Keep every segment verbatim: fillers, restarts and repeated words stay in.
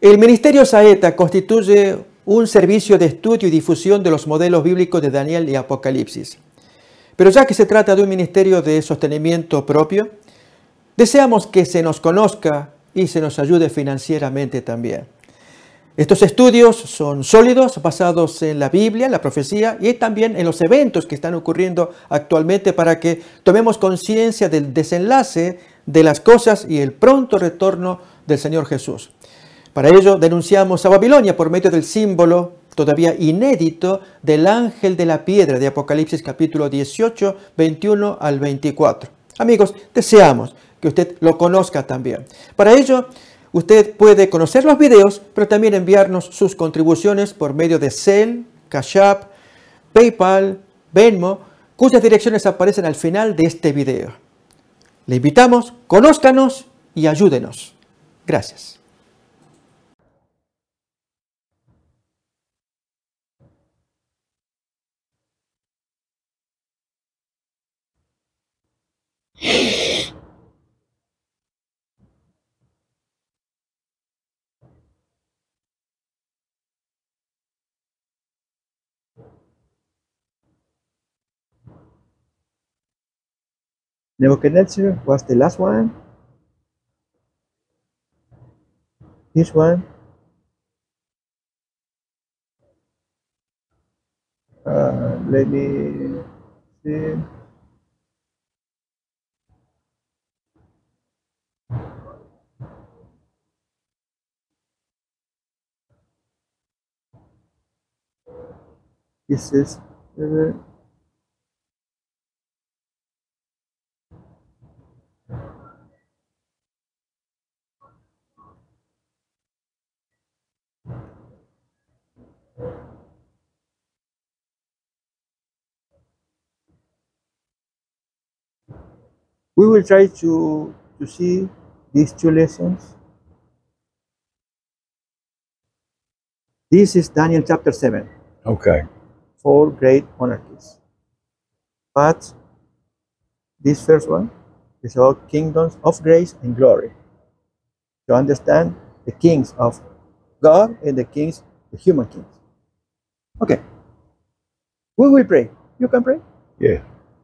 El Ministerio Saeta constituye un servicio de estudio y difusión de los modelos bíblicos de Daniel y Apocalipsis. Pero ya que se trata de un ministerio de sostenimiento propio, deseamos que se nos conozca y se nos ayude financieramente también. Estos estudios son sólidos, basados en la Biblia, en la profecía y también en los eventos que están ocurriendo actualmente para que tomemos conciencia del desenlace de las cosas y el pronto retorno del Señor Jesús. Para ello denunciamos a Babilonia por medio del símbolo todavía inédito del ángel de la piedra de Apocalipsis capítulo dieciocho, veintiuno al veinticuatro. Amigos, deseamos que usted lo conozca también. Para ello, usted puede conocer los videos, pero también enviarnos sus contribuciones por medio de Zelle, Cash App, PayPal, Venmo, cuyas direcciones aparecen al final de este video. Le invitamos, conózcanos y ayúdenos. Gracias. Nebuchadnezzar was the last one. This one. Uh, let me see. This is. Uh, we will try to to see these two lessons. This is Daniel chapter seven. Okay. Four great monarchies. But this first one is all kingdoms of grace and glory. To understand the kings of God and the kings, the human kings. Okay. We will pray. You can pray? Yeah.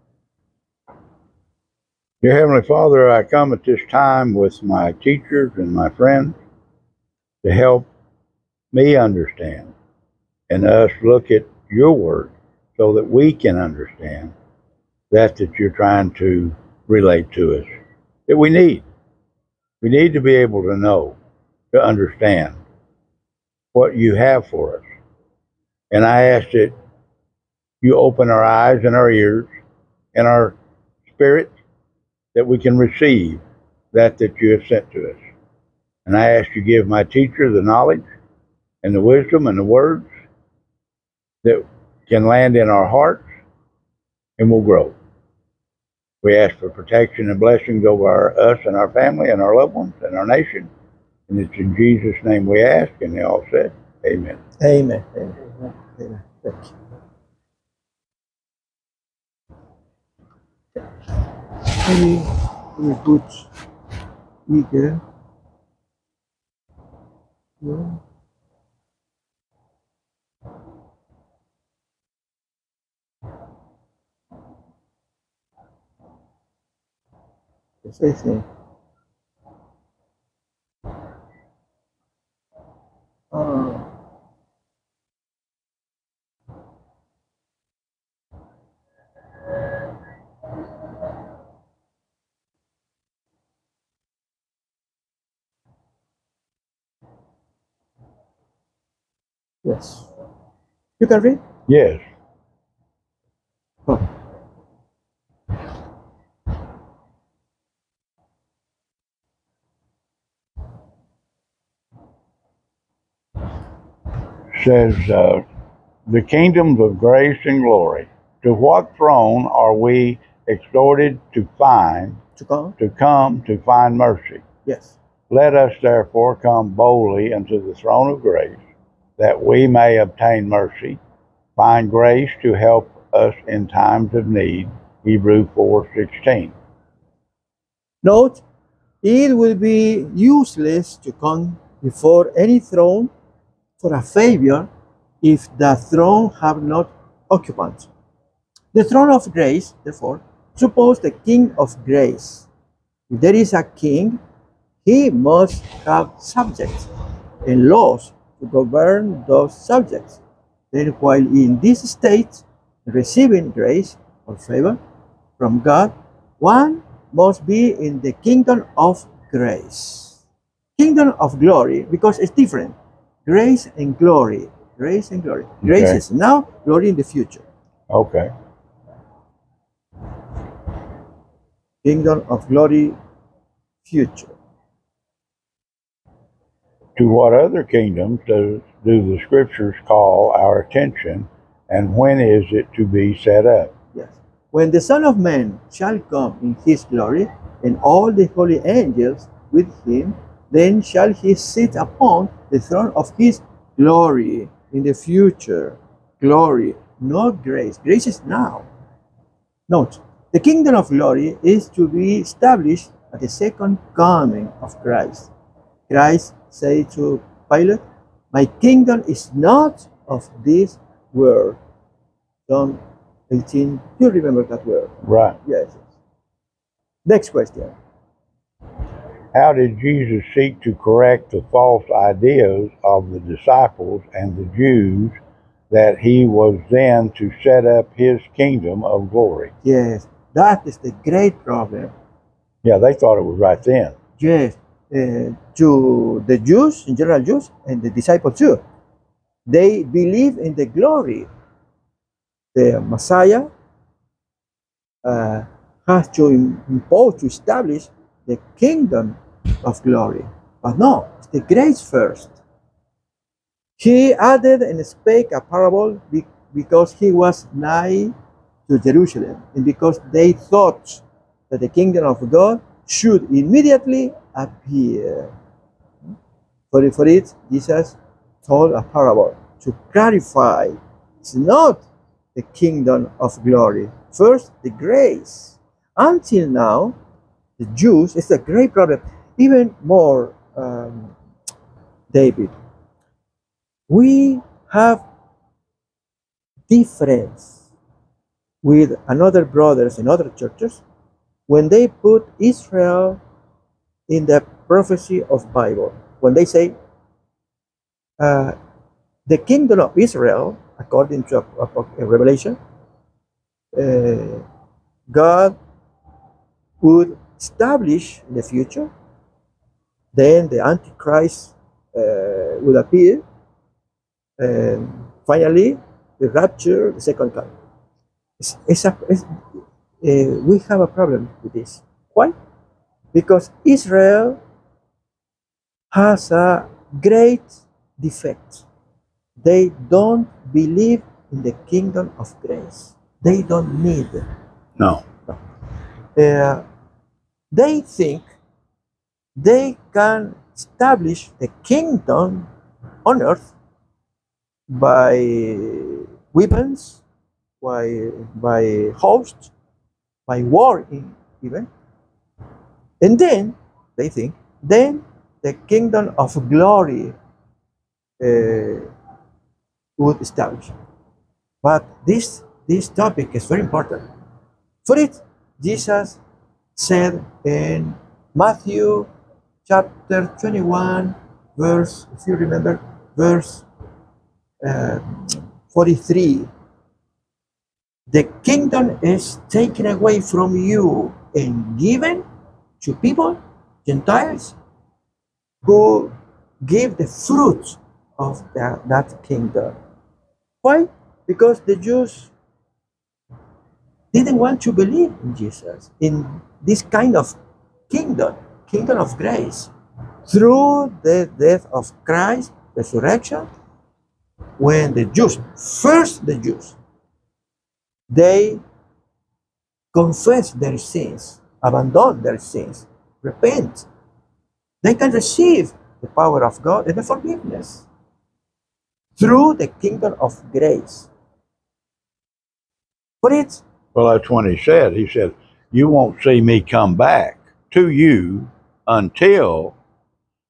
Dear Heavenly Father, I come at this time with my teachers and my friends to help me understand and us look at your word so that we can understand that that you're trying to relate to us, that we need. We need to be able to know, to understand what you have for us. And I ask that you open our eyes and our ears and our spirit that we can receive that that you have sent to us. And I ask you give my teacher the knowledge and the wisdom and the words that can land in our hearts and will grow. We ask for protection and blessings over our, us and our family and our loved ones and our nation. And it's in Jesus' name we ask, and they all said, amen. Amen. Amen. Amen. Thank you. Maybe we put eager. Yeah. Yes, I think. Uh, yes. You can read? Yes. Oh. Says, uh, the kingdoms of grace and glory. To what throne are we exhorted to find, To come? to come to find mercy? Yes. Let us therefore come boldly unto the throne of grace, that we may obtain mercy, find grace to help us in times of need. Hebrews four sixteen. Note, it will be useless to come before any throne for a favor if the throne have not occupants. The throne of grace, therefore, suppose the king of grace. If there is a king, he must have subjects and laws to govern those subjects. Then while in this state, receiving grace or favor from God, one must be in the kingdom of grace. Kingdom of glory, because it's different. Grace and glory. Grace and glory. Grace Okay. is now, glory in the future. Okay. Kingdom of glory, future. To what other kingdoms does do the scriptures call our attention, and when is it to be set up? Yes. When the Son of Man shall come in his glory, and all the holy angels with him, then shall he sit upon the throne of his glory in the future. Glory, not grace. Grace is now. Note, the kingdom of glory is to be established at the second coming of Christ. Christ said to Pilate, "My kingdom is not of this world." John eighteen, you remember that word? Right. Yes. Next question. How did Jesus seek to correct the false ideas of the disciples and the Jews that he was then to set up his kingdom of glory? Yes, that is the great problem. Yeah, they thought it was right then. Yes, uh, to the Jews, in general Jews, and the disciples too, they believe in the glory. The Messiah uh, has to im- impose, to establish the kingdom of glory. But no, it's the grace first. He added and spake a parable be- because he was nigh to Jerusalem, and because they thought that the kingdom of God should immediately appear. For, for it, Jesus told a parable to clarify it's not the kingdom of glory. First, the grace. Until now, the Jews, it's a great problem. Even more, um, David, we have difference with another brothers in other churches when they put Israel in the prophecy of Bible. When they say uh, the kingdom of Israel, according to a, a, a Revelation, uh, God would establish in the future. Then the Antichrist uh, would appear, and finally the rapture, the second coming. It's, it's a, it's, uh, we have a problem with this. Why? Because Israel has a great defect. They don't believe in the kingdom of grace. They don't need it. No. Uh, they think they can establish the kingdom on earth by weapons, by, by hosts, by war in, even. And then, they think, then the kingdom of glory uh, would establish. But this, this topic is very important. For it, Jesus said in Matthew chapter twenty-one, verse, if you remember, verse uh, forty-three, the kingdom is taken away from you and given to people, Gentiles, who give the fruit of that, that kingdom. Why? Because the Jews didn't want to believe in Jesus, in this kind of kingdom, kingdom of grace. Through the death of Christ, resurrection, when the Jews, first the Jews, they confess their sins, abandon their sins, repent, they can receive the power of God and the forgiveness through the kingdom of grace. For it, Well, that's when he said, he said, you won't see me come back to you until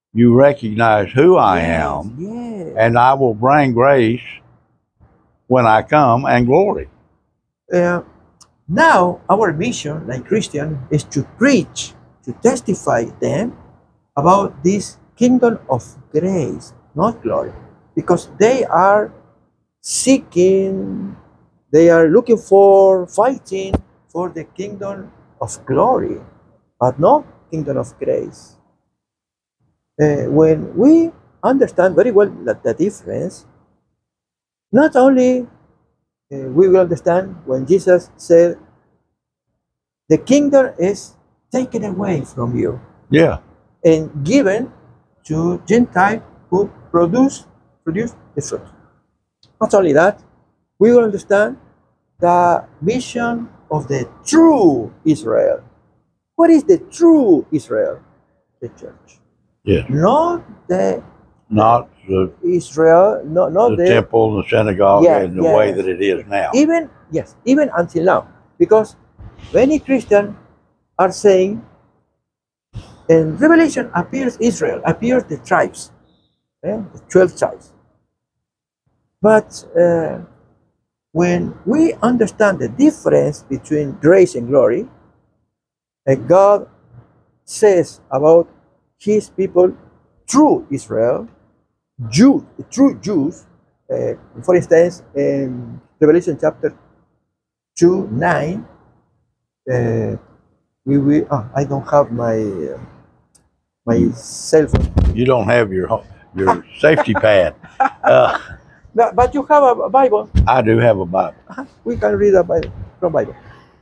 you recognize who I Yes, am, yes. and I will bring grace when I come and glory. Uh, now, our mission, like Christian, is to preach, to testify them about this kingdom of grace, not glory, because they are seeking, they are looking for, fighting for the kingdom of glory, but not kingdom of grace. Uh, when we understand very well that the difference, not only uh, we will understand when Jesus said, the kingdom is taken away from you Yeah. and given to Gentiles who produce produce the fruit. Not only that, we will understand the mission of the true Israel. What is the true Israel? The church. Yes. Not the Not the, Israel, not, not the the, temple and the synagogue Yeah, in the way yes. that it is now. even yes, even until now. Because many Christians are saying in Revelation appears Israel, appears the tribes, eh, the twelve tribes. But uh, when we understand the difference between grace and glory, uh, God says about his people, true Israel, Jew, true Jews, uh, for instance, in Revelation chapter two, nine, uh, we will, ah, I don't have my, uh, my cell phone. You don't have your ho- your safety pad. Uh, But, but you have a Bible. I do have a Bible, We can read a Bible from Bible.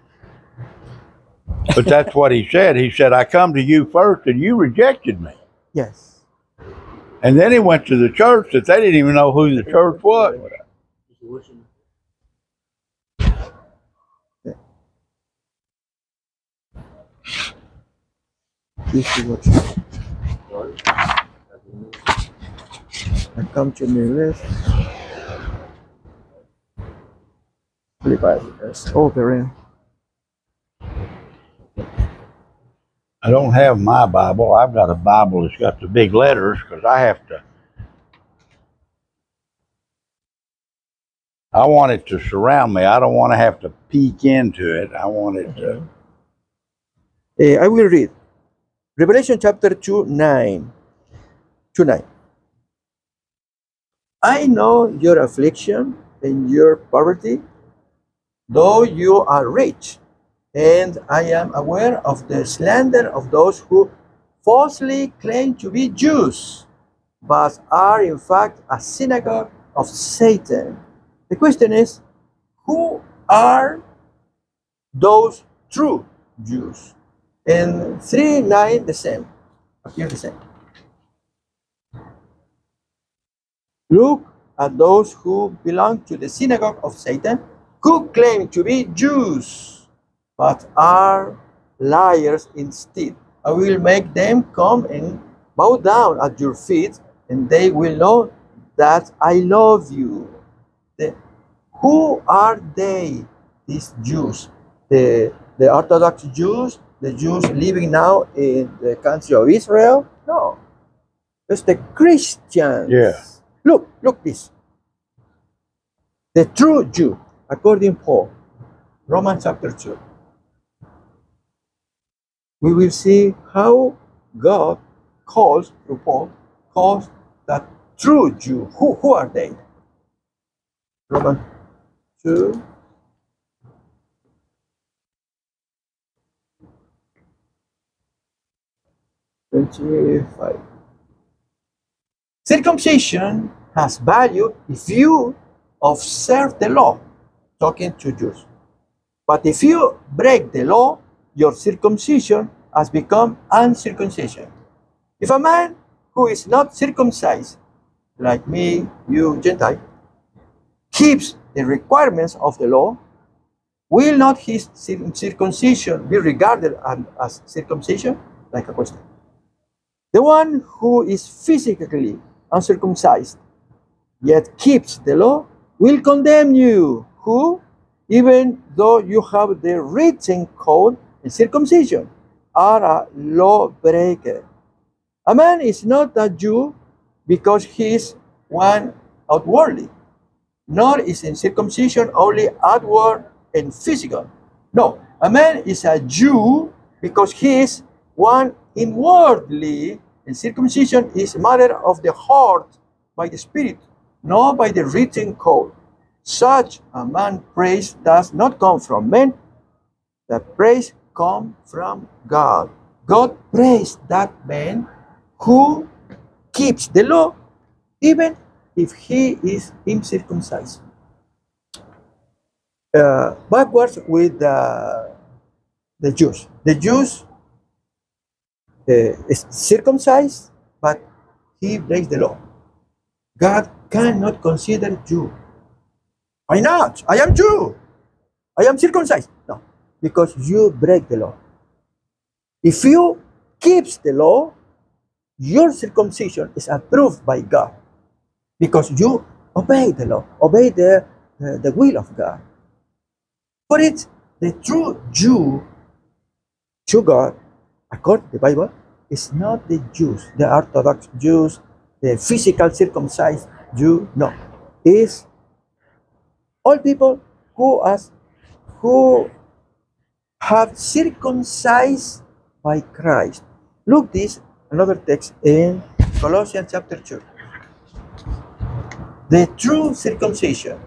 but that's what he said. He said, "I come to you first, and you rejected me." Yes. And then he went to the church that they didn't even know who the church was. This is what I come to me list. Holy Bible. Yes. Over in. I don't have my Bible. I've got a Bible that's got the big letters because I have to. I want it to surround me. I don't want to have to peek into it. I want it to. Uh, I will read Revelation chapter two, nine. two, nine. I know your affliction and your poverty, though you are rich, and I am aware of the slander of those who falsely claim to be Jews, but are in fact a synagogue of Satan. The question is, who are those true Jews? And three, nine, the same, appear the same. Look at those who belong to the synagogue of Satan, who claim to be Jews, but are liars instead. I will make them come and bow down at your feet, and they will know that I love you. The- who are they, these Jews? The, the Orthodox Jews, the Jews living now in the country of Israel? No, it's the Christians. Yeah. Look, look this. The true Jew, according to Paul, Romans chapter two. We will see how God calls, through Paul, calls that true Jew. Who, who are they? Romans two. twenty-five. Circumcision has value if you observe the law, talking to Jews. But if you break the law, your circumcision has become uncircumcision. If a man who is not circumcised, like me, you Gentile, keeps the requirements of the law, will not his cir- circumcision be regarded as, as circumcision? Like a question. The one who is physically uncircumcised, yet keeps the law, will condemn you, who, even though you have the written code and circumcision, are a lawbreaker. A man is not a Jew because he is one outwardly, nor is in circumcision only outward and physical. No, a man is a Jew because he is one inwardly, and circumcision is a matter of the heart by the Spirit, not by the written code. Such a man's praise does not come from men, the praise comes from God. God praised that man who keeps the law, even if he is uncircumcised. Uh, backwards with the, the Jews. The Jews uh, is circumcised, but he breaks the law. God cannot consider Jew. Why not? I am Jew. I am circumcised. No, because you break the law. If you keeps the law, your circumcision is approved by God because you obey the law, obey the, the, the will of God. For it, the true Jew to God, according to the Bible, is not the Jews, the Orthodox Jews, the physical circumcised Jew. No, is all people who as who have circumcised by Christ. Look this another text in Colossians chapter two. The true circumcision.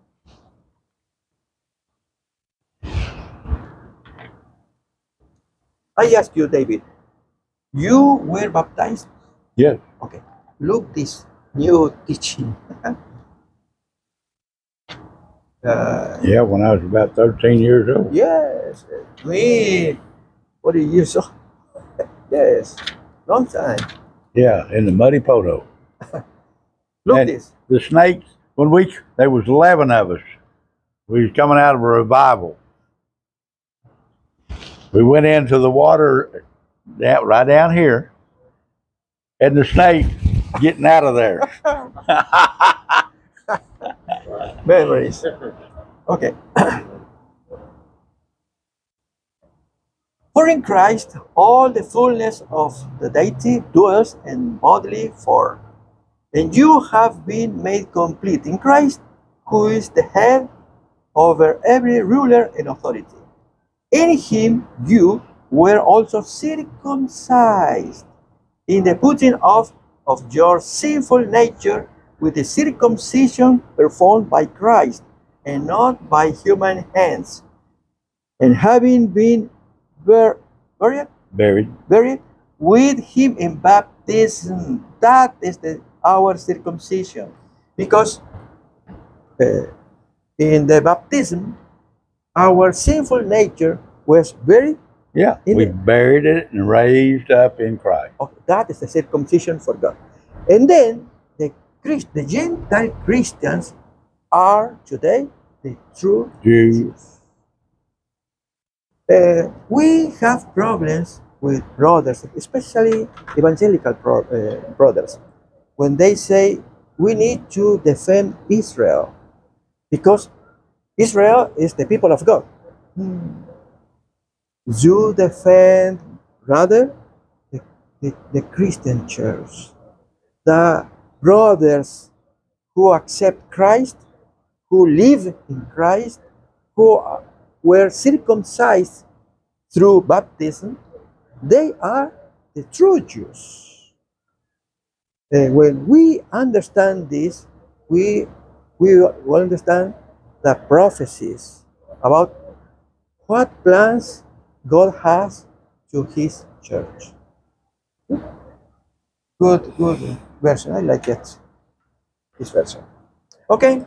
I ask you, David, you were baptized? Yes. Okay. Look this new teaching. uh, Yeah, when I was about thirteen years old. yes. Me. What are you so? Yes. Long time. Yeah, in the muddy poto. Look And this. the snakes, when we, there was eleven of us. We was coming out of a revival. We went into the water down, right down here, and the snake getting out of there. Memories. Okay. For in Christ all the fullness of the deity dwells in bodily form. And you have been made complete in Christ, who is the head over every ruler and authority. In him you were also circumcised in the putting off of your sinful nature with the circumcision performed by Christ and not by human hands. And having been bur- buried, Buried. buried with him in baptism, that is the, our circumcision. Because uh, in the baptism, our sinful nature was buried. Yeah, In we the- buried it and raised up in Christ. Okay, that is the circumcision for God. And then the Christ, the Gentile Christians are today the true Jews. Jews. Uh, we have problems with brothers, especially evangelical pro- uh, brothers, when they say we need to defend Israel because Israel is the people of God. Hmm. You defend rather the, the, the Christian church, the brothers who accept Christ, who live in Christ, who are- were circumcised through baptism, they are the true Jews. And when we understand this, we, we will understand the prophecies about what plans God has to his church. Good, good version. I like it. This version. Okay.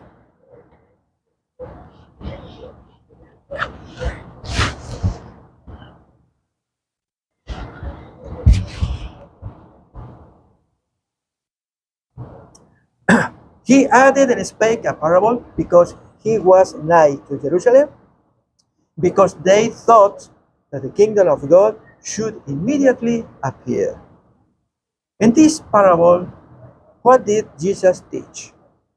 He added and spake a parable because he was nigh to Jerusalem, because they thought that the kingdom of God should immediately appear. In this parable, what did Jesus teach?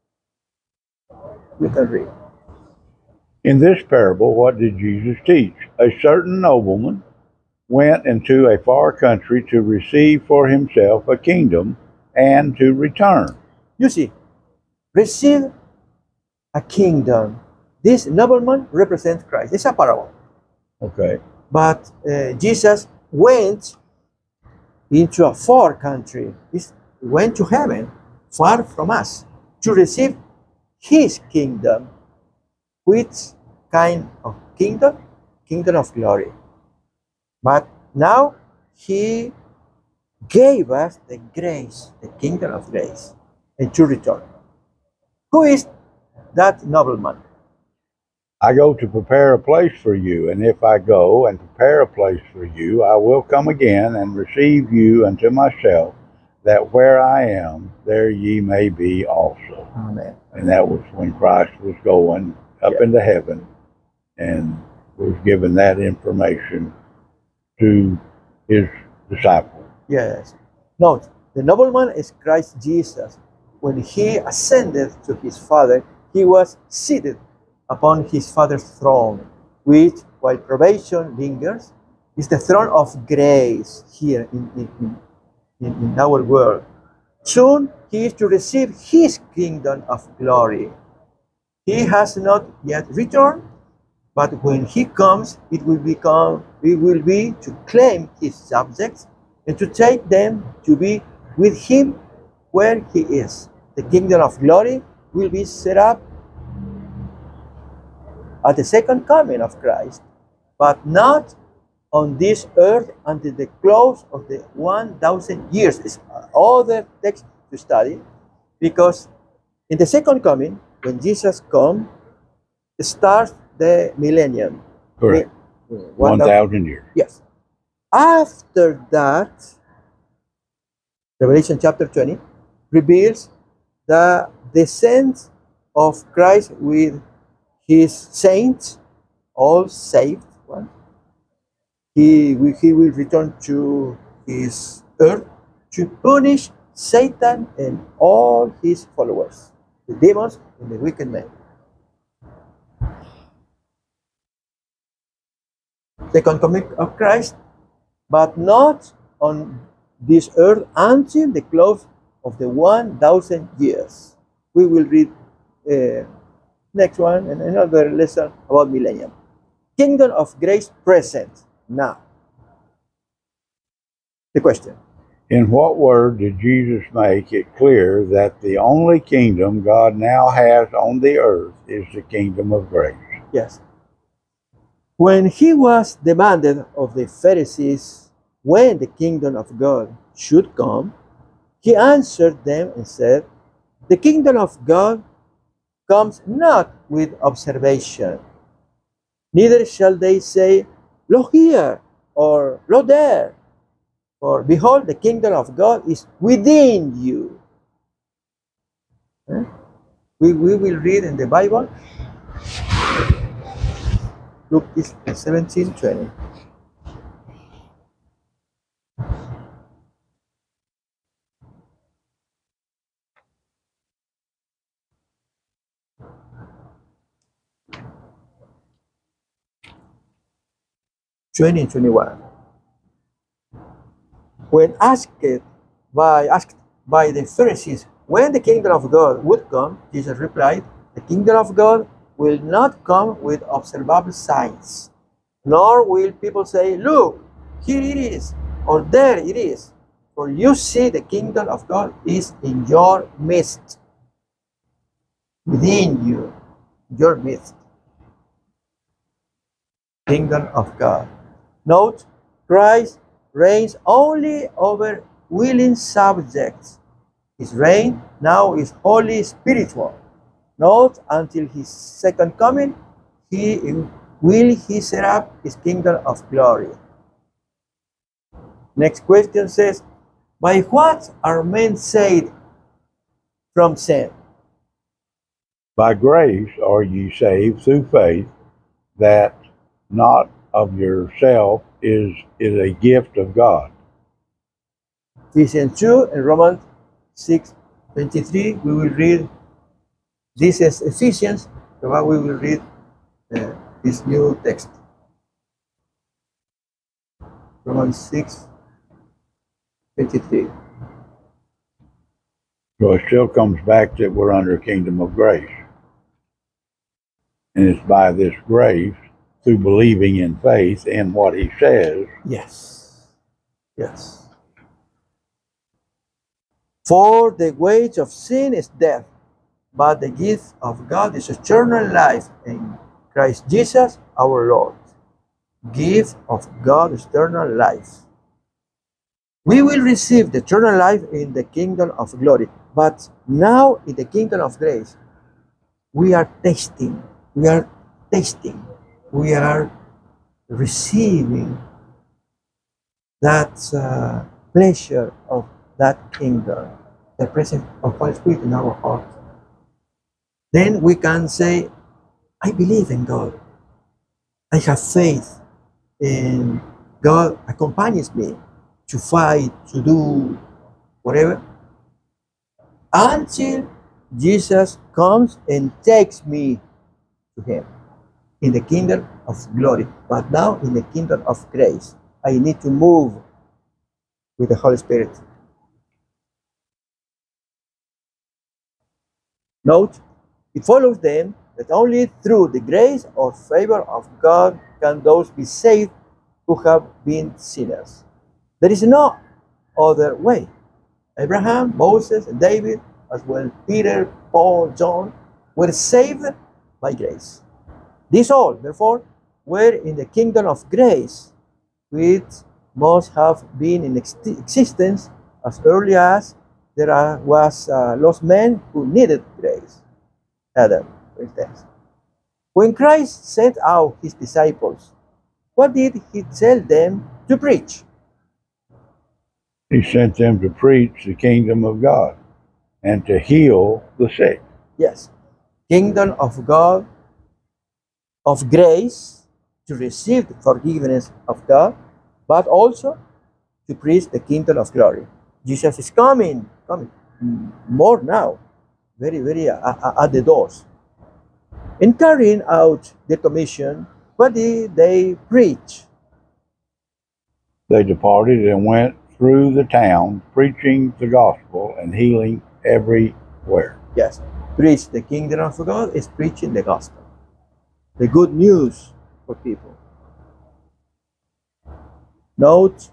You can read. In this parable, what did Jesus teach? A certain nobleman went into a far country to receive for himself a kingdom and to return. You see, receive a kingdom. This nobleman represents Christ. It's a parable. Okay. But uh, Jesus went into a far country. He went to heaven, far from us, to receive his kingdom. Which kind of kingdom? Kingdom of glory. But now he gave us the grace, the kingdom of grace, and to return. Who is that nobleman? I go to prepare a place for you, and if I go and prepare a place for you, I will come again and receive you unto myself, that where I am, there ye may be also. Amen. And that was when Christ was going up Yeah. into heaven and was given that information to his disciples. Yes. Note, the nobleman is Christ Jesus. When he ascended to his Father, he was seated upon his Father's throne, which, while probation lingers, is the throne of grace here in, in, in, in our world. Soon he is to receive his kingdom of glory. He has not yet returned, but when he comes, it will become it will be to claim his subjects and to take them to be with him where he is. The kingdom of glory will be set up at the second coming of Christ, but not on this earth until the close of the one thousand years. It's other text to study, because in the second coming, when Jesus comes, starts the millennium. Correct. One One thousand years. Yes. After that, Revelation chapter twenty reveals the descent of Christ with his saints, all saved ones. He will, he will return to his earth to punish Satan and all his followers, the demons and the wicked men. Second coming of Christ, but not on this earth until the close of the one thousand years. We will read uh, next one and another lesson about millennium. Kingdom of grace present now. The question. In what word did Jesus make it clear that the only kingdom God now has on the earth is the kingdom of grace? Yes. When he was demanded of the Pharisees when the kingdom of God should come, he answered them and said, "The kingdom of God comes not with observation, neither shall they say, Lo here, or Lo there. For behold, the kingdom of God is within you." Huh? We, we will read in the Bible, Luke seventeen twenty. twenty and twenty-one. When asked by asked by the Pharisees when the kingdom of God would come, Jesus replied, "The kingdom of God will not come with observable signs, nor will people say, Look, here it is, or there it is. For you see, the kingdom of God is in your midst, within you, your midst. Kingdom of God." Note, Christ reigns only over willing subjects. His reign now is wholly spiritual. Not until his second coming he will he set up his kingdom of glory. Next question says, by what are men saved from sin? By grace are ye saved through faith, that not of yourself is, is a gift of God. Ephesians two and Romans six twenty-three, we will read, this is Ephesians, so we will read uh, this new text. Romans six, twenty-three. So it still comes back that we're under a kingdom of grace. And it's by this grace, through believing in faith in what he says. Yes. Yes. For the wage of sin is death, but the gift of God is eternal life in Christ Jesus our Lord. Gift of God is eternal life. We will receive the eternal life in the kingdom of glory. But now in the kingdom of grace, we are tasting, we are tasting, we are receiving that uh, pleasure of that kingdom, the presence of Holy Spirit in our heart. Then we can say, I believe in God. I have faith in God accompanies me to fight, to do whatever, until Jesus comes and takes me to him in the kingdom of glory. But now in the kingdom of grace, I need to move with the Holy Spirit. Note, it follows then that only through the grace or favor of God can those be saved who have been sinners. There is no other way. Abraham, Moses, and David, as well Peter, Paul, John, were saved by grace. These all, therefore, were in the kingdom of grace, which must have been in ex existence as early as there are, was a lost man who needed grace. Adam, for instance. When Christ sent out his disciples, what did he tell them to preach? He sent them to preach the kingdom of God and to heal the sick. Yes, kingdom of God, of grace, to receive the forgiveness of God, but also to preach the kingdom of glory. Jesus is coming, coming more now, very, very uh, uh, at the doors. In carrying out the commission, what did they preach? They departed and went through the town, preaching the gospel and healing everywhere. Yes, preach the kingdom of God is preaching the gospel, the good news for people. Note,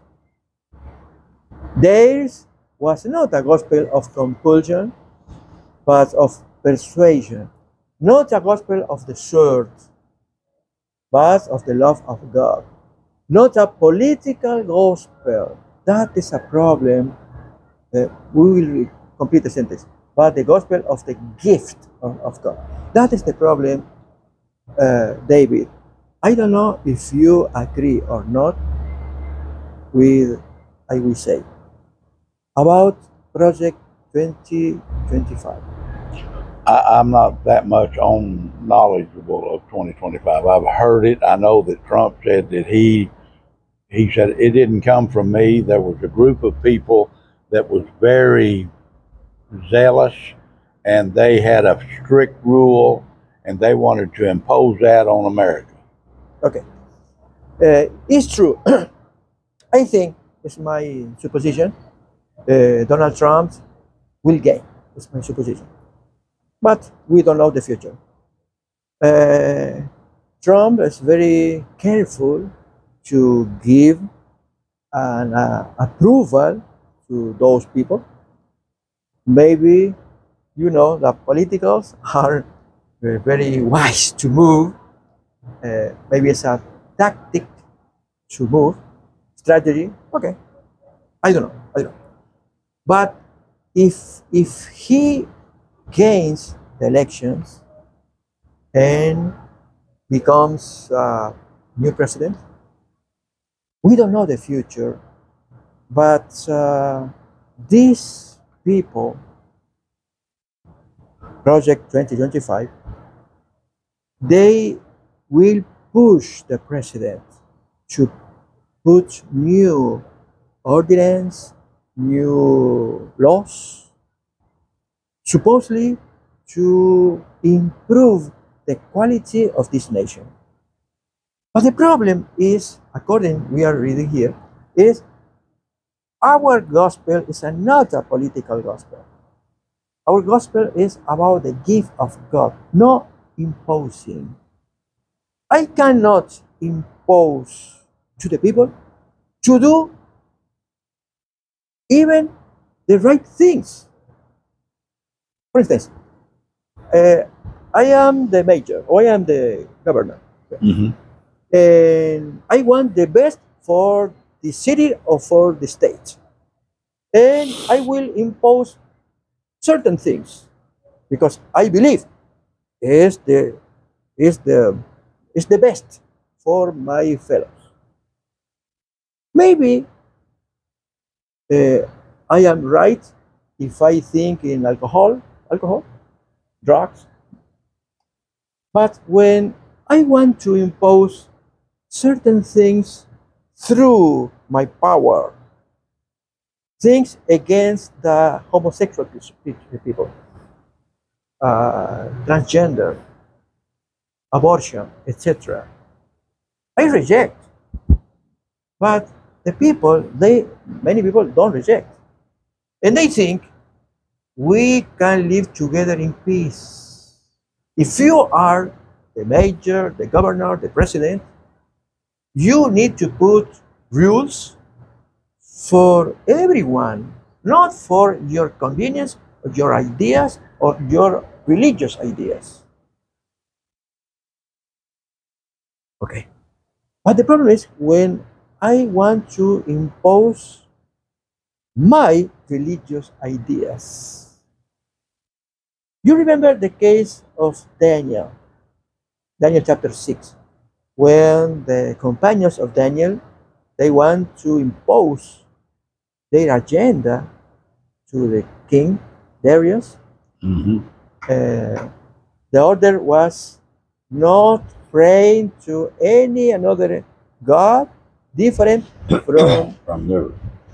theirs was not a gospel of compulsion, but of persuasion, not a gospel of the sword, but of the love of God, not a political gospel. That is a problem. Uh, we will complete the sentence. But the gospel of the gift of, of God. That is the problem, uh, David. I don't know if you agree or not with, I will say, about Project twenty twenty-five. I, I'm not that much on knowledgeable of twenty twenty-five. I've heard it. I know that Trump said that he he said it didn't come from me. There was a group of people that was very zealous, and they had a strict rule, and they wanted to impose that on America. Okay. Uh, it's true. I think, it's my supposition, uh, Donald Trump will gain. It's my supposition. But we don't know the future. Uh, Trump is very careful to give an uh, approval to those people. Maybe, you know, the politicals are very, very wise to move. Uh, maybe it's a tactic to move, strategy. Okay, I don't know. I don't know. But if if he gains the elections and becomes uh, new president, we don't know the future. But uh, these people, Project twenty twenty-five, they will push the president to put new ordinance, new laws, supposedly to improve the quality of this nation. But the problem is, according we are reading here, is our gospel is a, not a political gospel. Our gospel is about the gift of God, not imposing. I cannot impose to the people to do even the right things. For instance, uh, I am the mayor, or I am the governor, Mm-hmm. and I want the best for the city or for the state. And I will impose certain things because I believe is the is the is the best for my fellows. Maybe uh, I am right if I think in alcohol, alcohol, drugs. But when I want to impose certain things through my power, things against the homosexual people, uh, transgender, abortion, et cetera, I reject. But the people, they many people don't reject, and they think we can live together in peace. If you are the mayor, the governor, the president, you need to put rules for everyone, not for your convenience, or your ideas, or your religious ideas. Okay. But the problem is when I want to impose my religious ideas. You remember the case of Daniel, Daniel chapter six, when the companions of Daniel, they want to impose their agenda to the king Darius. Mm-hmm. Uh, the order was not praying to any another god different from From there.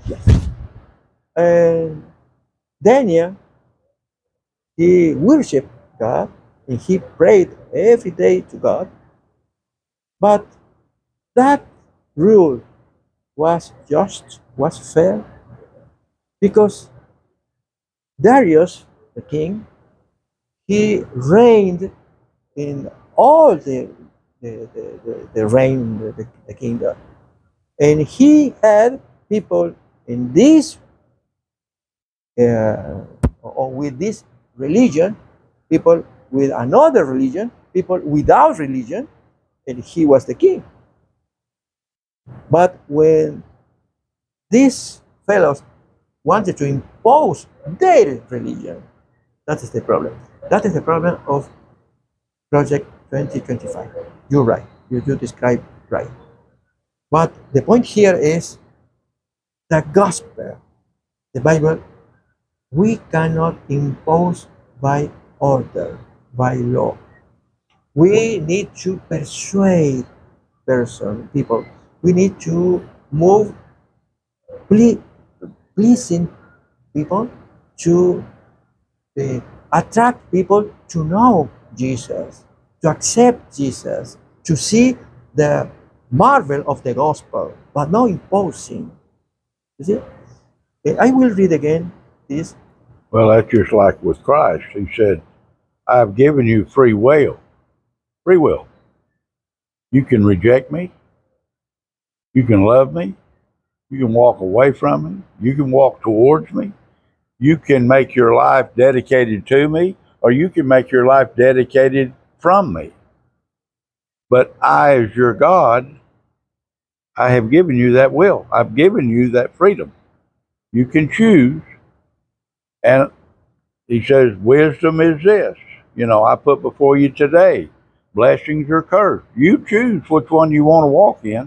and Daniel. He worshipped God and he prayed every day to God. But that rule was just, was fair, because Darius, the king, he reigned in all the the, the, the, the reign, the, the kingdom. And he had people in this, uh, or with this religion, people with another religion, people without religion, and he was the king. But when these fellows wanted to impose their religion, that is the problem. That is the problem of Project twenty twenty-five. You're right. You, you describe right. But the point here is the gospel, the Bible, we cannot impose by order, by law. We need to persuade person, people. We need to move ple- pleasing people to uh, attract people to know Jesus, to accept Jesus, to see the marvel of the gospel, but not imposing. You see? Uh, I will read again this. Well, that's just like with Christ. He said, I've given you free will. Free will. You can reject me. You can love me. You can walk away from me. You can walk towards me. You can make your life dedicated to me, or you can make your life dedicated from me. But I, as your God, I have given you that will. I've given you that freedom. You can choose. And he says, wisdom is this. You know, I put before you today, blessings or curse. You choose which one you want to walk in.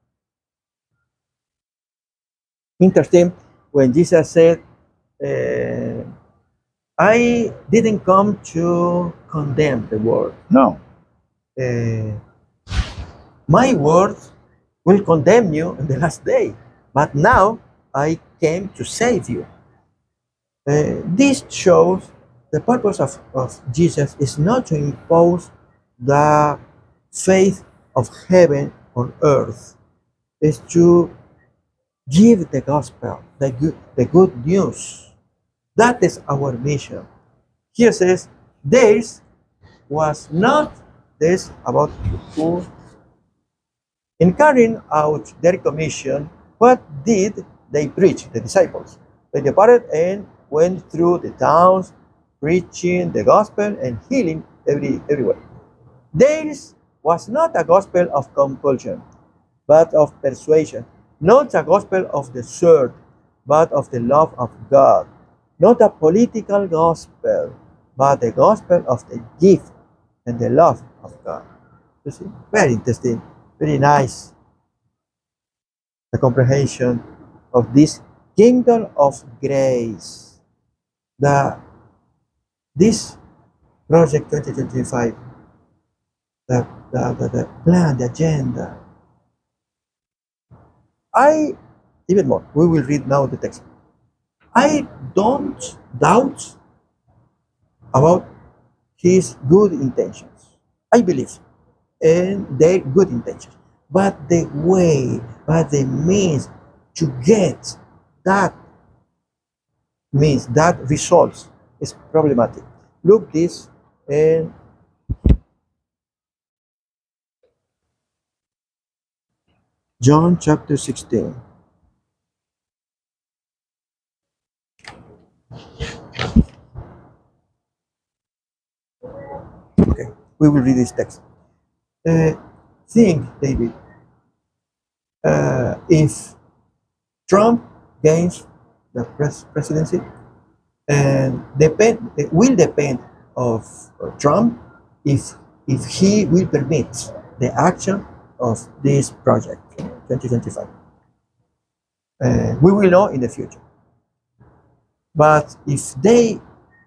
Interesting when Jesus said, uh, I didn't come to condemn the world. No. Uh, my word will condemn you in the last day, but now I came to save you. Uh, this shows the purpose of, of Jesus is not to impose the faith of heaven on earth, is to give the gospel, the good, the good news. That is our mission. Here says, theirs was not this about who. In carrying out their commission, what did they preach, the disciples? They departed and went through the towns, preaching the gospel and healing every, everywhere. Theirs was not a gospel of compulsion, but of persuasion, not a gospel of the sword, but of the love of God, not a political gospel, but the gospel of the gift and the love of God. You see, very interesting, very nice, the comprehension of this kingdom of grace. The this project twenty twenty-five, the, the, the, the plan, the agenda. I even more. We will read now the text. I don't doubt about his good intentions. I believe in their good intentions. But the way, but the means to get that means, that results is problematic. Look this in John chapter sixteen. Okay, we will read this text. Uh, think, David, uh, if Trump gains the pres- presidency, and depend it will depend of uh, Trump if if he will permit the action of this project twenty twenty-five. Uh, we will know in the future. But if they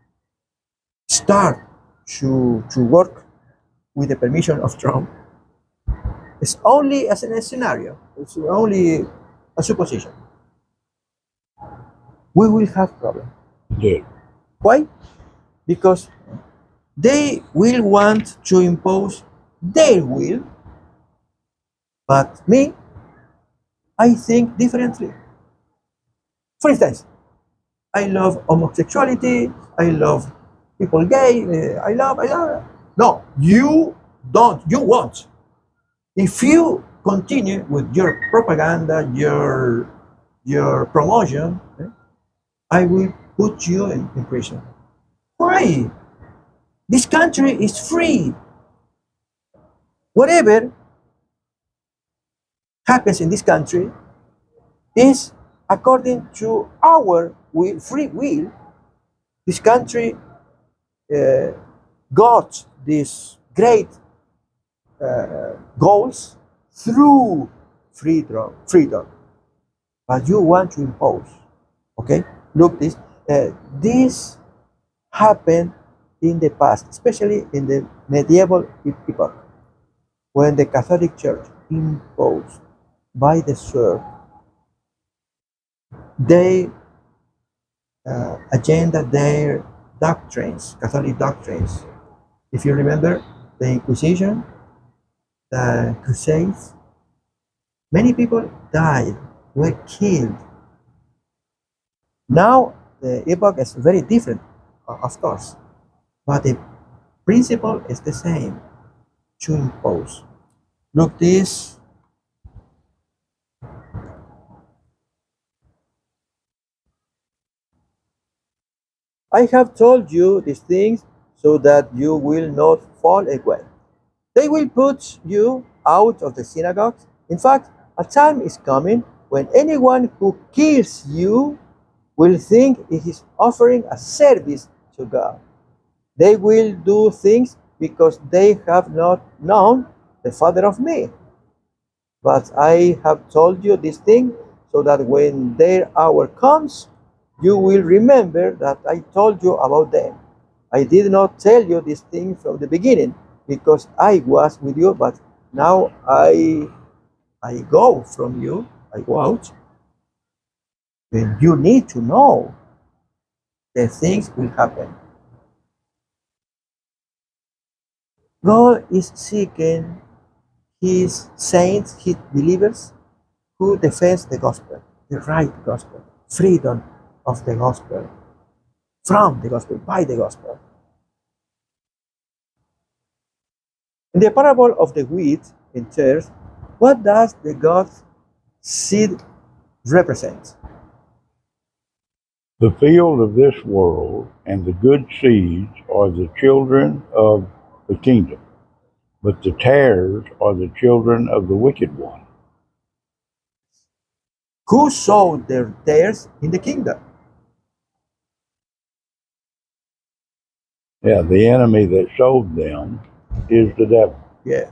start to to work with the permission of Trump, it's only as a scenario. It's only a supposition. We will have problem. Yeah. Why? Because they will want to impose their will, but me, I think differently. For instance, I love homosexuality, I love people gay, uh, I love, I love. No, you don't, you won't. If you continue with your propaganda, your your promotion, eh, I will put you in, in prison. Why? This country is free. Whatever happens in this country is according to our will, free will. This country uh, got these great uh, goals through freedom, freedom. But you want to impose. Okay, look this. Uh, this happened in the past, especially in the medieval epoch, when the Catholic Church imposed by the sword their uh, agenda, their doctrines, Catholic doctrines. If you remember the Inquisition, the Crusades, many people died, were killed. Now the epoch is very different, o- of course, but the principle is the same, to impose. Look this. I have told you these things so that you will not fall away. They will put you out of the synagogues. In fact, a time is coming when anyone who kills you will think it is offering a service to God. They will do things because they have not known the Father of me. But I have told you this thing so that when their hour comes, you will remember that I told you about them. I did not tell you this thing from the beginning because I was with you, but now I I go from you, I go out. Then you need to know that things will happen. God is seeking his saints, his believers, who defends the gospel, the right gospel, freedom of the gospel, from the gospel, by the gospel. In the parable of the wheat and tares, what does the God's seed represent? The field of this world and the good seeds are the children of the kingdom, but the tares are the children of the wicked one. Who sowed their tares in the kingdom? Yeah, the enemy that sowed them is the devil. Yes.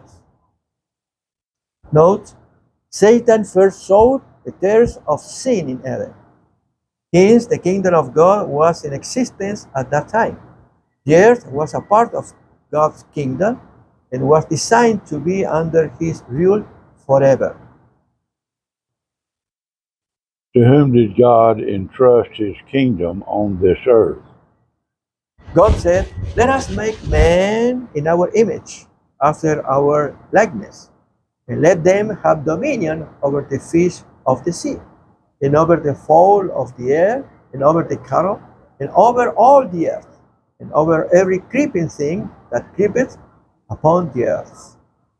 Note, Satan first sowed the tares of sin in Eden. Hence, the kingdom of God was in existence at that time. The earth was a part of God's kingdom and was designed to be under his rule forever. To whom did God entrust his kingdom on this earth? God said, "Let us make man in our image, after our likeness, and let them have dominion over the fish of the sea, and over the fowl of the air, and over the cattle, and over all the earth, and over every creeping thing that creepeth upon the earth."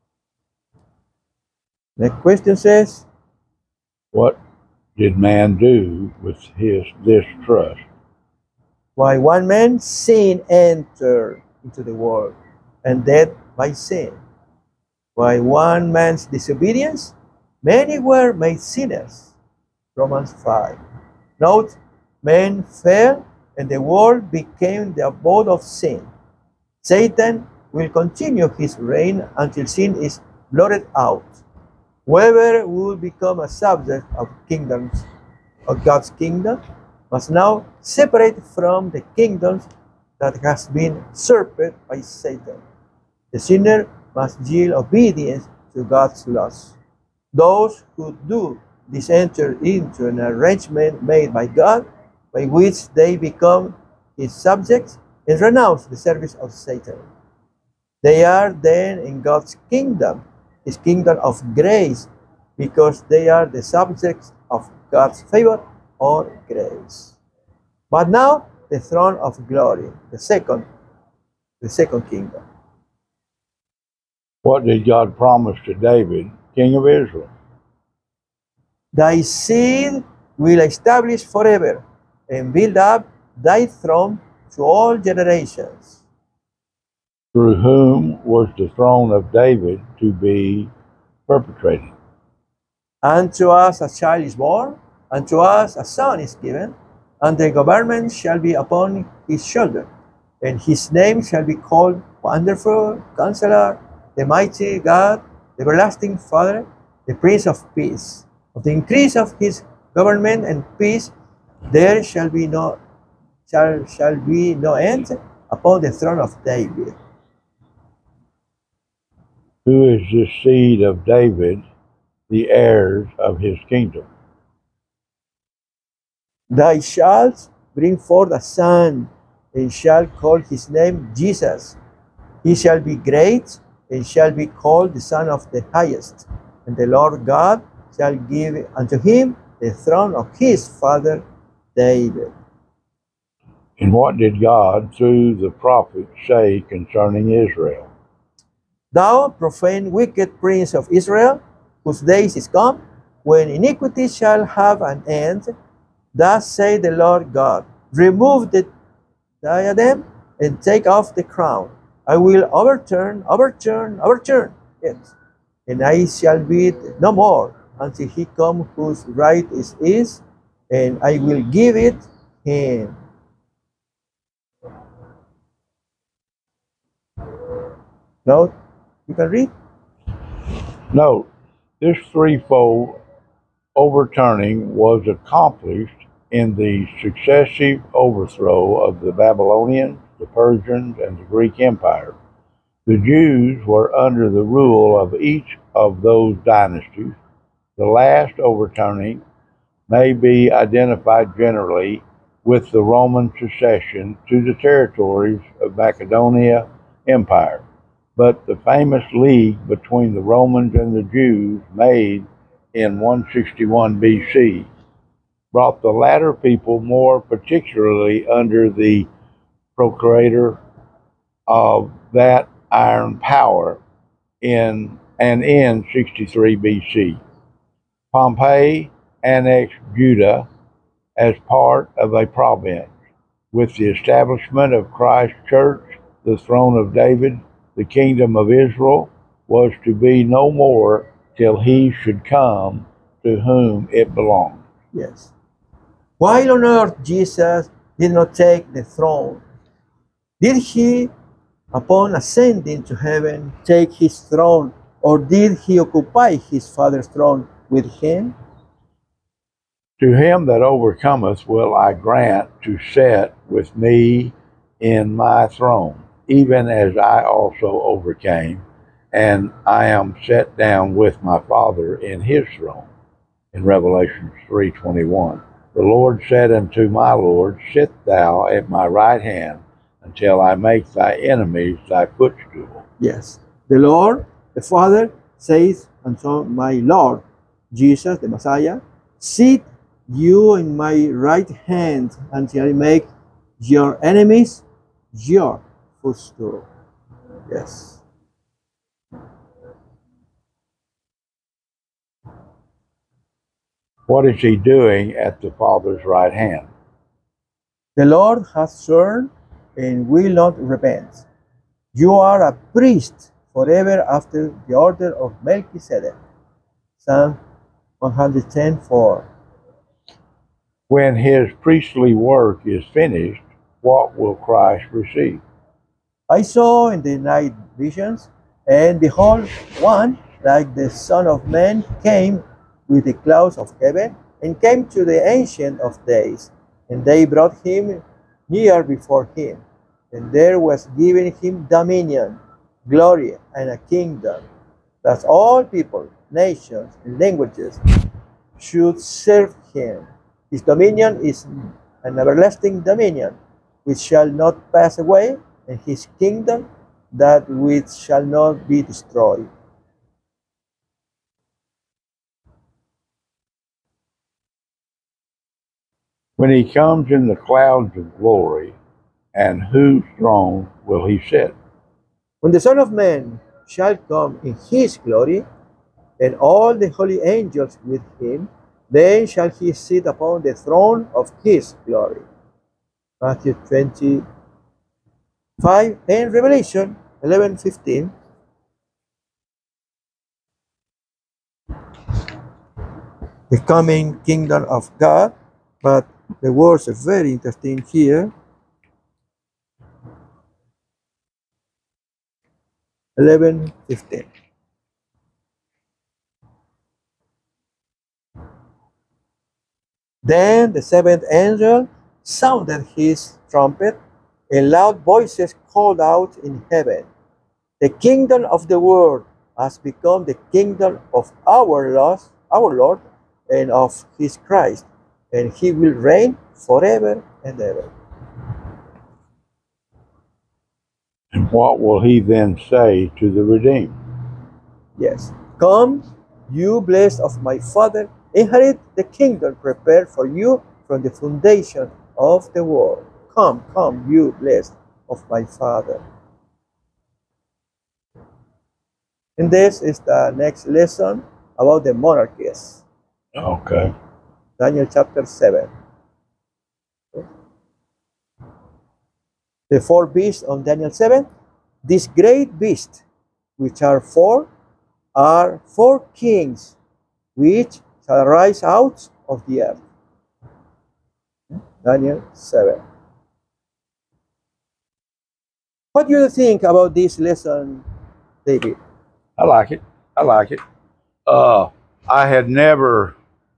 The question says, What did man do with his this trust? why one man's sin entered into the world, and death by sin. By one man's disobedience, many were made sinners. Romans five. Note, man fell, and the world became the abode of sin. Satan will continue his reign until sin is blotted out. Whoever will become a subject of kingdoms of God's kingdom must now separate from the kingdoms that has been usurped by Satan. The sinner must yield obedience to God's laws. Those who do this enter into an arrangement made by God, by which they become his subjects and renounce the service of Satan. They are then in God's kingdom, his kingdom of grace, because they are the subjects of God's favor or grace. But now the throne of glory, the second, the second kingdom. What did God promise to David, king of Israel? Thy seed will establish forever and build up thy throne to all generations. Through whom was the throne of David to be perpetrated? Unto us a child is born, unto us a son is given, and the government shall be upon his shoulder, and his name shall be called Wonderful, Counselor, the Mighty God, the Everlasting Father, the Prince of Peace. Of the increase of his government and peace, there shall be no shall, shall be no end upon the throne of David. Who is the seed of David, the heirs of his kingdom? Thou shalt bring forth a son, and shall call his name Jesus. He shall be great, and shall be called the Son of the Highest. And the Lord God shall give unto him the throne of his father David. And what did God, through the prophet, say concerning Israel? Thou profane, wicked prince of Israel, whose days is come, when iniquity shall have an end, thus saith the Lord God, remove the diadem and take off the crown. I will overturn, overturn, overturn it, and I shall be it no more until he come whose right is his, and I will give it him. Note, you can read. Note, this threefold overturning was accomplished in the successive overthrow of the Babylonians, the Persians, and the Greek Empire. The Jews were under the rule of each of those dynasties. The last overturning may be identified generally with the Roman succession to the territories of Macedonia Empire. But the famous league between the Romans and the Jews made in one sixty-one B C brought the latter people more particularly under the procurator of that iron power in and in sixty-three B C. Pompey annexed Judah as part of a province. With the establishment of Christ's church, the throne of David, the kingdom of Israel was to be no more till he should come to whom it belonged. Yes. While on earth Jesus did not take the throne, did he, upon ascending to heaven, take his throne, or did he occupy his Father's throne with him? To him that overcometh will I grant to sit with me in my throne, even as I also overcame, and I am set down with my Father in his throne. In Revelation three twenty-one, the Lord said unto my Lord, Sit thou at my right hand, until I make thy enemies thy footstool. Yes. The Lord, the Father, says unto my Lord, Jesus, the Messiah, Sit you in my right hand until I make your enemies your footstool. Yes. What is he doing at the Father's right hand? The Lord has sworn and will not repent. You are a priest forever after the order of Melchizedek. Psalm one ten four. When his priestly work is finished, what will Christ receive? I saw in the night visions, and behold, one like the Son of Man came with the clouds of heaven, and came to the Ancient of Days, and they brought him near before him. And there was given him dominion, glory, and a kingdom, that all people, nations, and languages should serve him. His dominion is an everlasting dominion, which shall not pass away, and his kingdom that which shall not be destroyed. When he comes in the clouds of glory, and whose throne will he sit? When the Son of Man shall come in his glory, and all the holy angels with him, then shall he sit upon the throne of his glory. Matthew twenty-five and Revelation eleven fifteen. The coming kingdom of God, but the words are very interesting here. eleven fifteen. Then the seventh angel sounded his trumpet, and loud voices called out in heaven, The kingdom of the world has become the kingdom of our Lord, our Lord, and of his Christ, and he will reign forever and ever. And what will he then say to the redeemed? Yes. Come, you blessed of my Father, inherit the kingdom prepared for you from the foundation of the world. Come, come, you blessed of my Father. And this is the next lesson about the monarchies. Okay. Daniel chapter seven. The four beasts on Daniel seven. These great beasts, which are four, are four kings, which shall rise out of the earth. Daniel seven. What do you think about this lesson, David? I like it. I like it. Uh, I had never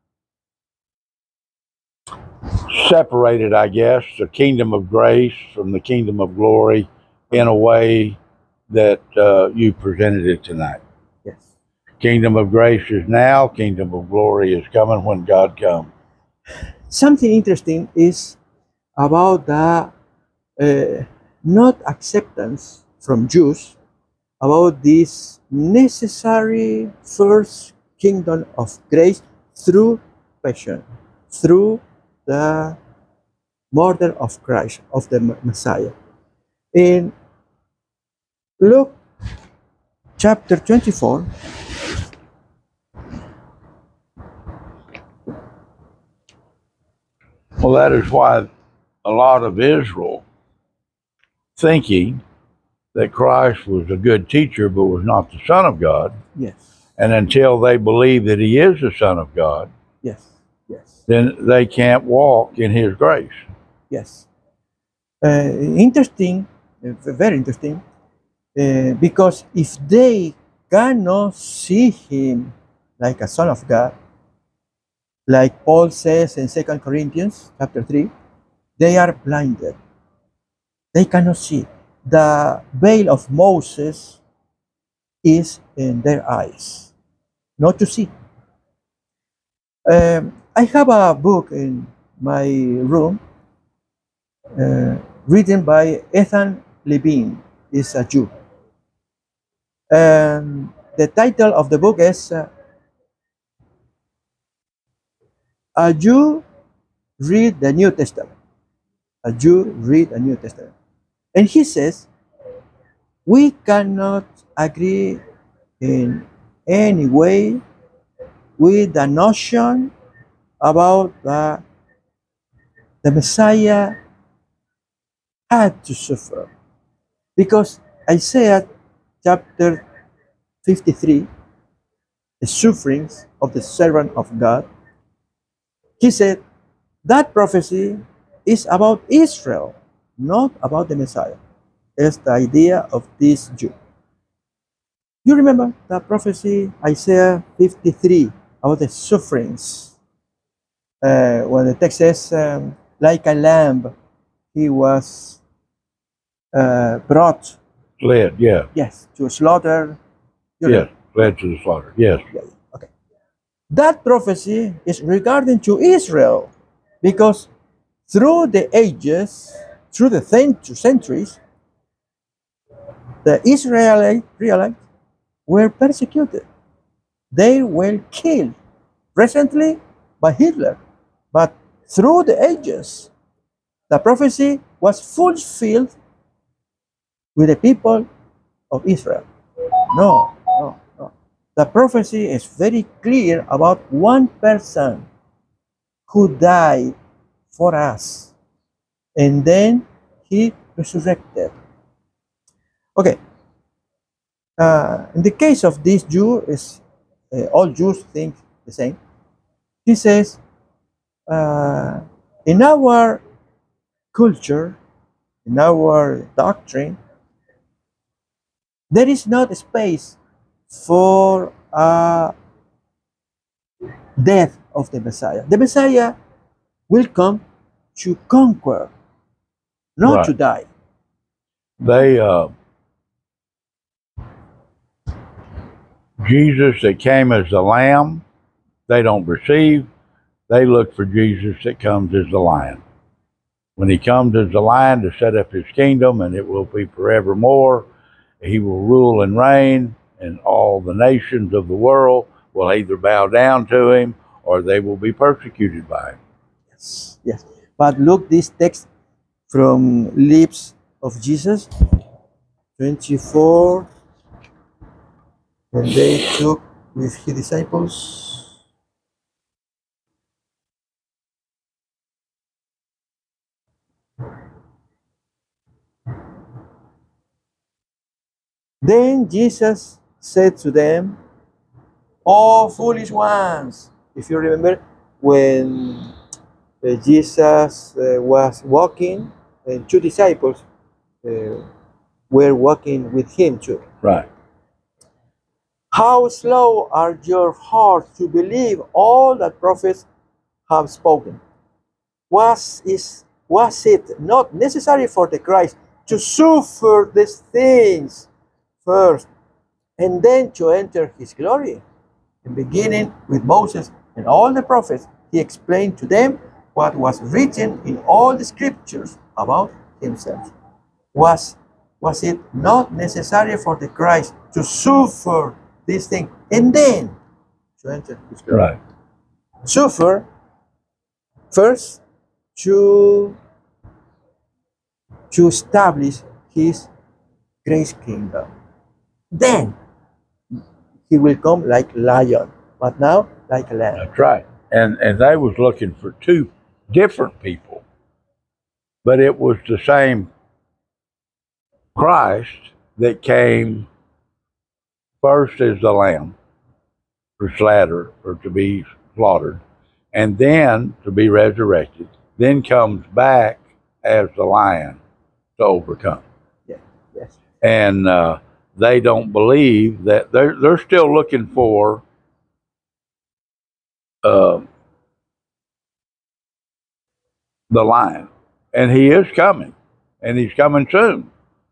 separated, I guess, the kingdom of grace from the kingdom of glory in a way that uh, you presented it tonight. Yes. Kingdom of grace is now, kingdom of glory is coming when God comes. Something interesting is about the uh, not acceptance from Jews about this necessary first kingdom of grace through passion, through the murder of Christ, of the Messiah. In Luke chapter twenty-four, Well, that is why a lot of Israel, thinking that Christ was a good teacher but was not the Son of God, yes, and until they believe that he is the Son of God, yes, yes, then they can't walk in his grace. yes. Uh, interesting, uh, very interesting, uh, because if they cannot see him like a son of God, like Paul says in Second Corinthians chapter three, they are blinded. They cannot see. The veil of Moses is in their eyes, not to see. Um, I have a book in my room uh, written by Ethan Levine, is a Jew. And the title of the book is uh, A Jew Read the New Testament. A Jew Read the New Testament. And he says, we cannot agree in any way with the notion about the, the Messiah had to suffer. Because Isaiah chapter fifty-three, the sufferings of the servant of God, he said that prophecy is about Israel, not about the Messiah. It's the idea of this Jew. You remember the prophecy, Isaiah fifty-three, about the sufferings, uh, when the text says, um, like a lamb, he was uh, brought, Led, yeah. yes, to slaughter. You Yes, know. led to the slaughter. Yes. Yeah, okay. That prophecy is regarding to Israel, because through the ages, through the centuries, the Israelites were persecuted. They were killed, presently by Hitler. But through the ages, the prophecy was fulfilled with the people of Israel. No, no, no. The prophecy is very clear about one person who died for us, and then he resurrected. Okay. Uh, in the case of this Jew, is uh, all Jews think the same. He says, uh, in our culture, in our doctrine, there is not space for a death of the Messiah. The Messiah will come to conquer, not Right. to die. They, uh, Jesus that came as the lamb, they don't receive. They look for Jesus that comes as the lion. When he comes as the lion to set up his kingdom, and it will be forevermore, he will rule and reign, and all the nations of the world will either bow down to him or they will be persecuted by him. Yes, yes. But look, this text from lips of Jesus, twenty-four, when they took with his disciples. Then Jesus said to them, "O foolish ones." If you remember, when uh, Jesus uh, was walking, and two disciples uh, were walking with him too. Right. How slow are your hearts to believe all that prophets have spoken? Was, is, was it not necessary for the Christ to suffer these things first and then to enter his glory? And beginning with Moses and all the prophets, he explained to them what was written in all the scriptures about himself. Was, was it not necessary for the Christ to suffer this thing and then to enter his glory? Right. Suffer first to, to establish his grace kingdom. Then he will come like lion, but now like a lamb. That's right. And and they was looking for two different people, but it was the same Christ that came first as the lamb for slaughter or to be slaughtered, and then to be resurrected, then comes back as the lion to overcome. Yeah, yes. And uh, they don't believe that they're they're still looking for uh, the lion, and he is coming, and he's coming soon.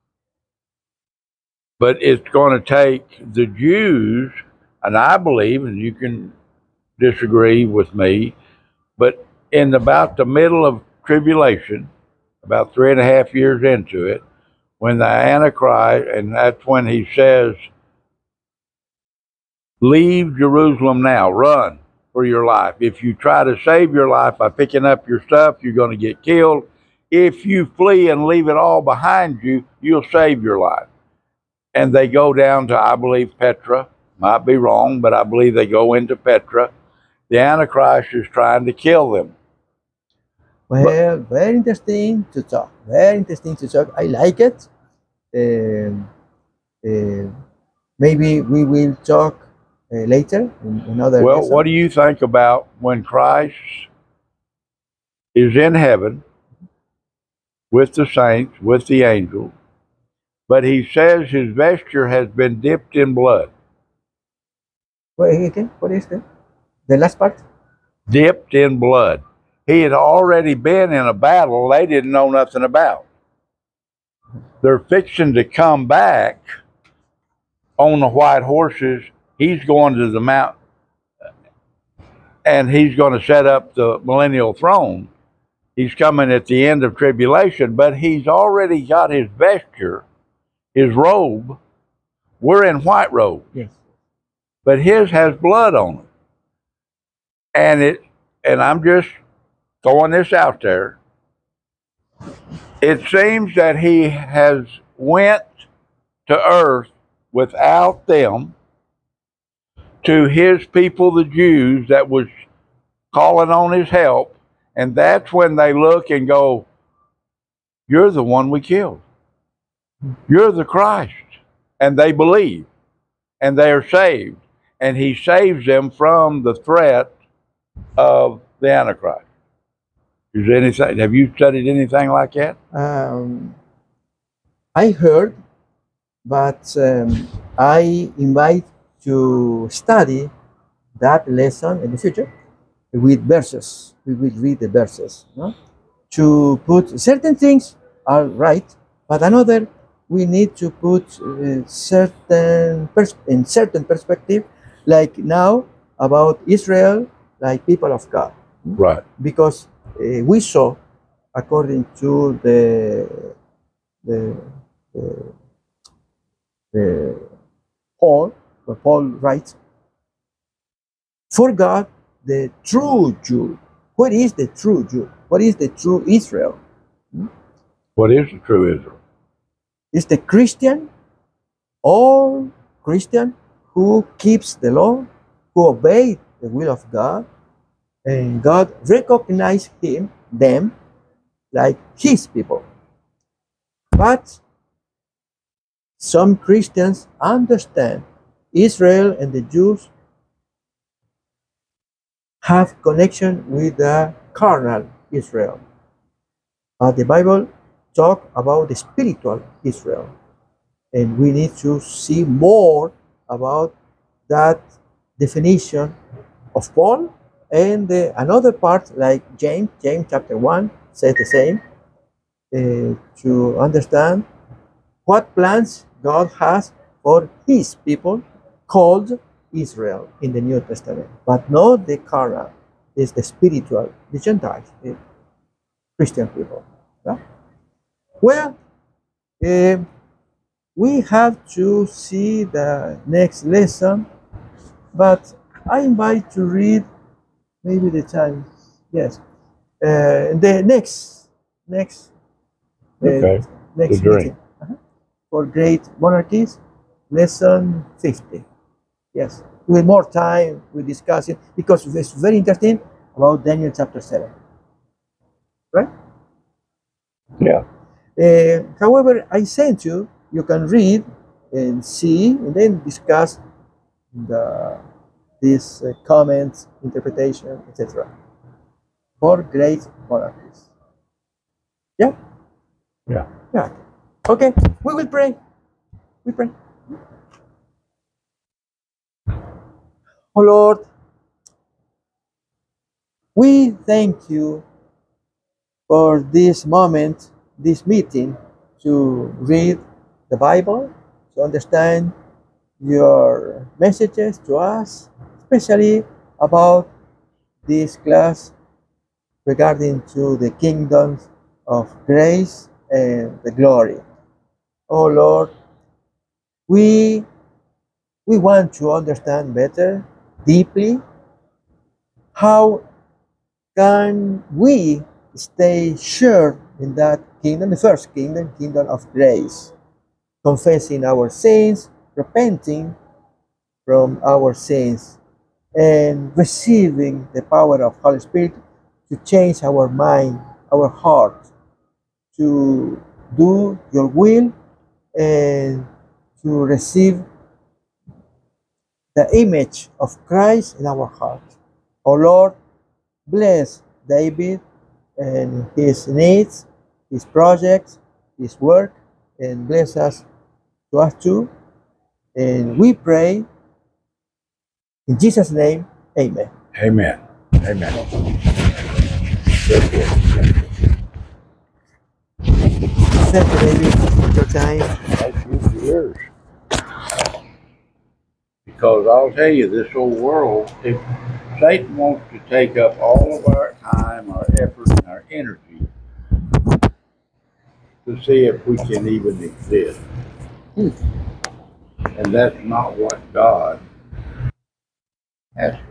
But it's going to take the Jews, and I believe, and you can disagree with me, but in about the middle of tribulation, about three and a half years into it, when the Antichrist, and that's when he says, leave Jerusalem now, run for your life. If you try to save your life by picking up your stuff, you're going to get killed. If you flee and leave it all behind you, you'll save your life. And they go down to, I believe, Petra. Might be wrong, but I believe they go into Petra. The Antichrist is trying to kill them. Well, very interesting to talk. Very interesting to talk. I like it. Um, uh, maybe we will talk uh, later in another Well, lesson. what do you think about when Christ is in heaven with the saints, with the angels, but he says his vesture has been dipped in blood? Wait, again, what is that? The last part? Dipped in blood. He had already been in a battle they didn't know nothing about. They're fixing to come back on the white horses. He's going to the mount, and he's going to set up the millennial throne. He's coming at the end of tribulation, but he's already got his vesture, his robe. We're in white robe, Yes. but his has blood on it. And it, and I'm just throwing this out there. It seems that he has went to earth without them to his people, the Jews, that was calling on his help. And that's when they look and go, you're the one we killed. You're the Christ. And they believe, and they are saved. And he saves them from the threat of the Antichrist. Is there anything, have you studied anything like that? Um, I heard, but um, I invite to study that lesson in the future with verses. We will read the verses, no? To put certain things are right, but another we need to put uh, certain pers- in certain perspective, like now about Israel, like people of God, Right. because uh, we saw, according to the the, the, the Paul, where Paul writes, for God, the true Jew. What is the true Jew? What is the true Israel? What is the true Israel? Is the Christian, all Christian who keeps the law, who obeys the will of God, and God recognizes him, them, like his people. But some Christians understand Israel and the Jews have connection with the carnal Israel. But the Bible talk about the spiritual Israel. And we need to see more about that definition of Paul. And the, another part, like James, James chapter one, says the same, uh, to understand what plans God has for his people called Israel in the New Testament, but not the carnal, is the spiritual, the Gentiles, the Christian people. Yeah? Well, uh, we have to see the next lesson, but I invite to read maybe the time. Yes. uh, the next next uh, Okay. next The dream. meeting uh-huh, for great monarchies, lesson fifty. Yes, with more time we discuss it because it's very interesting about Daniel chapter seven. Right? Yeah. Uh, however, I sent you. You can read and see, and then discuss the these uh, comments, interpretation, et cetera. For great monarchies. Yeah, Yeah. yeah. Okay, we will pray. We pray. Oh Lord, we thank you for this moment, this meeting, to read the Bible, to understand your messages to us, especially about this class regarding to the kingdoms of grace and the glory. Oh Lord, we we want to understand better, deeply, how can we stay sure in that kingdom, the first kingdom, kingdom of grace, confessing our sins, repenting from our sins, and receiving the power of Holy Spirit to change our mind, our heart, to do your will and to receive the image of Christ in our heart. Oh Lord, bless David and his needs, his projects, his work, and bless us to us too. And we pray in Jesus' name, amen. Amen. Amen. Thank you, David, for your time. Thank you for yours. Because I'll tell you, this old world, if Satan wants to take up all of our time, our effort, and our energy to see if we can even exist. And that's not what God has